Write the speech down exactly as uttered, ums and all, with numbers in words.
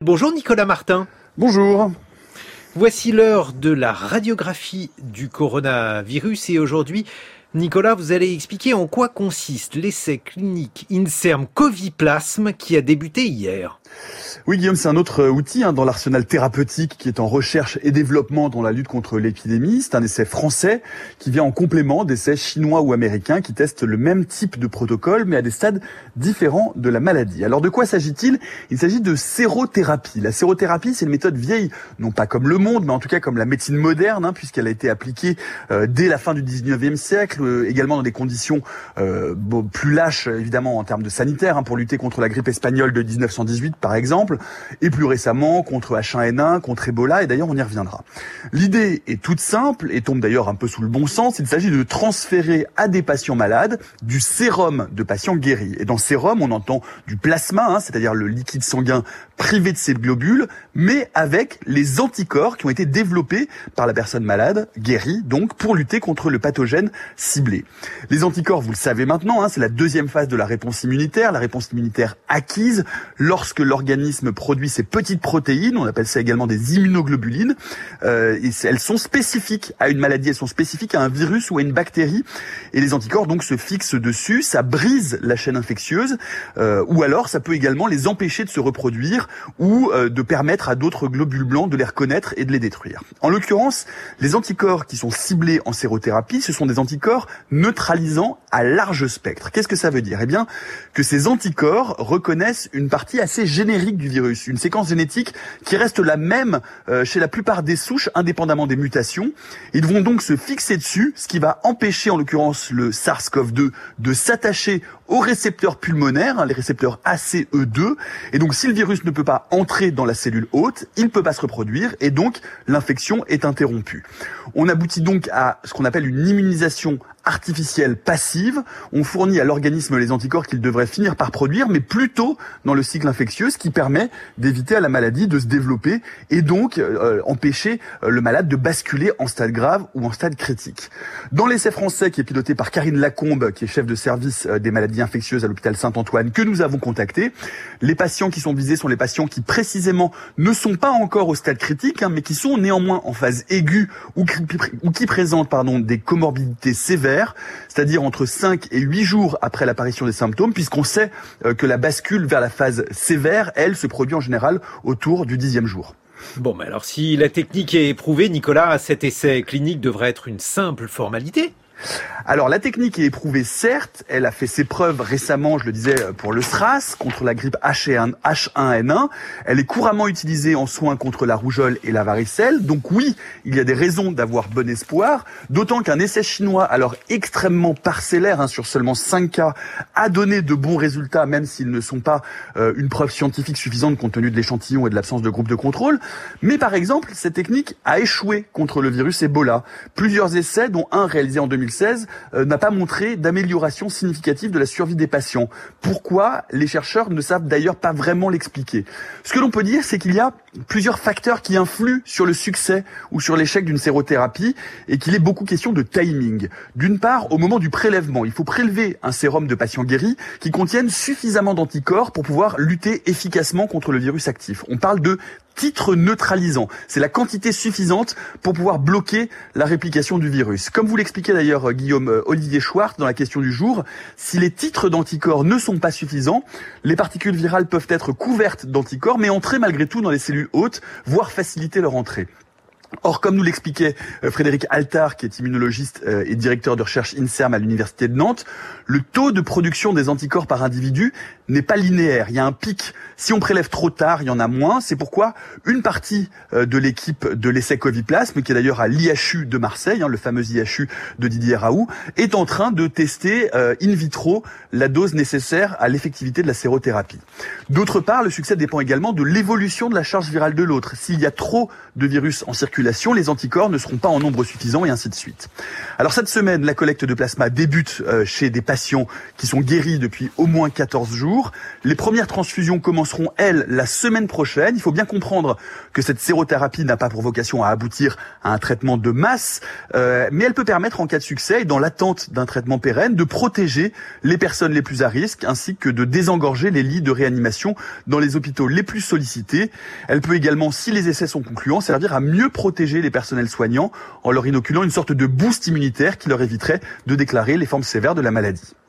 Bonjour Nicolas Martin. Bonjour. Voici l'heure de la radiographie du coronavirus et aujourd'hui, Nicolas, vous allez expliquer en quoi consiste l'essai clinique INSERM Coviplasma qui a débuté hier. Oui Guillaume, c'est un autre outil hein, dans l'arsenal thérapeutique qui est en recherche et développement dans la lutte contre l'épidémie. C'est un essai français qui vient en complément d'essais chinois ou américains qui testent le même type de protocole mais à des stades différents de la maladie. Alors de quoi s'agit-il ? Il s'agit de sérothérapie. La sérothérapie, c'est une méthode vieille, non pas comme le monde, mais en tout cas comme la médecine moderne, hein, puisqu'elle a été appliquée euh, dès la fin du dix-neuvième siècle, euh, également dans des conditions euh, bon, plus lâches évidemment en termes de sanitaire, hein, pour lutter contre la grippe espagnole de dix-neuf cent dix-huit par exemple, et plus récemment contre H un N un, contre Ebola, et d'ailleurs on y reviendra. L'idée est toute simple et tombe d'ailleurs un peu sous le bon sens. Il s'agit de transférer à des patients malades du sérum de patients guéris. Et dans sérum, on entend du plasma, hein, c'est-à-dire le liquide sanguin privé de ses globules, mais avec les anticorps qui ont été développés par la personne malade, guérie, donc pour lutter contre le pathogène ciblé. Les anticorps, vous le savez maintenant, hein, c'est la deuxième phase de la réponse immunitaire, la réponse immunitaire acquise lorsque l'organisme produit ces petites protéines, on appelle ça également des immunoglobulines, euh, et elles sont spécifiques à une maladie, elles sont spécifiques à un virus ou à une bactérie, et les anticorps donc se fixent dessus, ça brise la chaîne infectieuse, euh, ou alors ça peut également les empêcher de se reproduire, ou euh, de permettre à d'autres globules blancs de les reconnaître et de les détruire. En l'occurrence, les anticorps qui sont ciblés en sérothérapie, ce sont des anticorps neutralisants à large spectre. Qu'est-ce que ça veut dire ? Eh bien, que ces anticorps reconnaissent une partie assez générique du virus, une séquence génétique qui reste la même euh, chez la plupart des souches, indépendamment des mutations. Ils vont donc se fixer dessus, ce qui va empêcher, en l'occurrence le SARS-C o V deux, de s'attacher aux récepteurs pulmonaires, hein, les récepteurs A C E deux. Et donc, si le virus ne peut pas entrer dans la cellule hôte, il ne peut pas se reproduire et donc l'infection est interrompue. On aboutit donc à ce qu'on appelle une immunisation artificielle passive. On fournit à l'organisme les anticorps qu'il devrait finir par produire, mais plutôt dans le cycle infectieux, ce qui permet d'éviter à la maladie de se développer et donc euh, empêcher le malade de basculer en stade grave ou en stade critique. Dans l'essai français qui est piloté par Karine Lacombe, qui est chef de service des maladies infectieuses à l'hôpital Saint-Antoine, que nous avons contacté, les patients qui sont visés sont les patients qui précisément ne sont pas encore au stade critique, hein, mais qui sont néanmoins en phase aiguë ou qui, ou qui présentent pardon, des comorbidités sévères, c'est-à-dire entre cinq et huit jours après l'apparition des symptômes, puisqu'on sait euh, que la bascule vers la phase sévère, elle, se produit en général autour du dixième jour. Bon, mais alors si la technique est éprouvée, Nicolas, cet essai clinique devrait être une simple formalité. Alors la technique est éprouvée, certes, elle a fait ses preuves récemment, je le disais, pour le SRAS, contre la grippe H un N un. Elle est couramment utilisée en soins contre la rougeole et la varicelle. Donc oui, il y a des raisons d'avoir bon espoir, d'autant qu'un essai chinois, alors extrêmement parcellaire, hein, sur seulement cinq cas, a donné de bons résultats, même s'ils ne sont pas euh, une preuve scientifique suffisante compte tenu de l'échantillon et de l'absence de groupe de contrôle. Mais par exemple, cette technique a échoué contre le virus Ebola. Plusieurs essais, dont un réalisé en deux mille seize, euh, n'a pas montré d'amélioration significative de la survie des patients. Pourquoi ? Les chercheurs ne savent d'ailleurs pas vraiment l'expliquer. Ce que l'on peut dire, c'est qu'il y a plusieurs facteurs qui influent sur le succès ou sur l'échec d'une sérothérapie et qu'il est beaucoup question de timing. D'une part, au moment du prélèvement, il faut prélever un sérum de patients guéris qui contiennent suffisamment d'anticorps pour pouvoir lutter efficacement contre le virus actif. On parle de titre neutralisant. C'est la quantité suffisante pour pouvoir bloquer la réplication du virus. Comme vous l'expliquait d'ailleurs Guillaume Olivier Schwartz dans la question du jour, si les titres d'anticorps ne sont pas suffisants, les particules virales peuvent être couvertes d'anticorps mais entrer malgré tout dans les cellules hôtes, voire faciliter leur entrée. Or, comme nous l'expliquait Frédéric Altard, qui est immunologiste et directeur de recherche INSERM à l'université de Nantes, le taux de production des anticorps par individu n'est pas linéaire. Il y a un pic. Si on prélève trop tard, il y en a moins. C'est pourquoi une partie de l'équipe de l'essai Coviplasma, qui est d'ailleurs à l'I H U de Marseille, hein, le fameux I H U de Didier Raoult, est en train de tester euh, in vitro la dose nécessaire à l'effectivité de la sérothérapie. D'autre part, le succès dépend également de l'évolution de la charge virale de l'autre. S'il y a trop de virus en circulation, circulation, les anticorps ne seront pas en nombre suffisant et ainsi de suite. Alors cette semaine, la collecte de plasma débute chez des patients qui sont guéris depuis au moins quatorze jours. Les premières transfusions commenceront, elles, la semaine prochaine. Il faut bien comprendre que cette sérothérapie n'a pas pour vocation à aboutir à un traitement de masse, euh, mais elle peut permettre, en cas de succès et dans l'attente d'un traitement pérenne, de protéger les personnes les plus à risque ainsi que de désengorger les lits de réanimation dans les hôpitaux les plus sollicités. Elle peut également, si les essais sont concluants, servir à mieux protéger les personnels soignants en leur inoculant une sorte de boost immunitaire qui leur éviterait de déclarer les formes sévères de la maladie.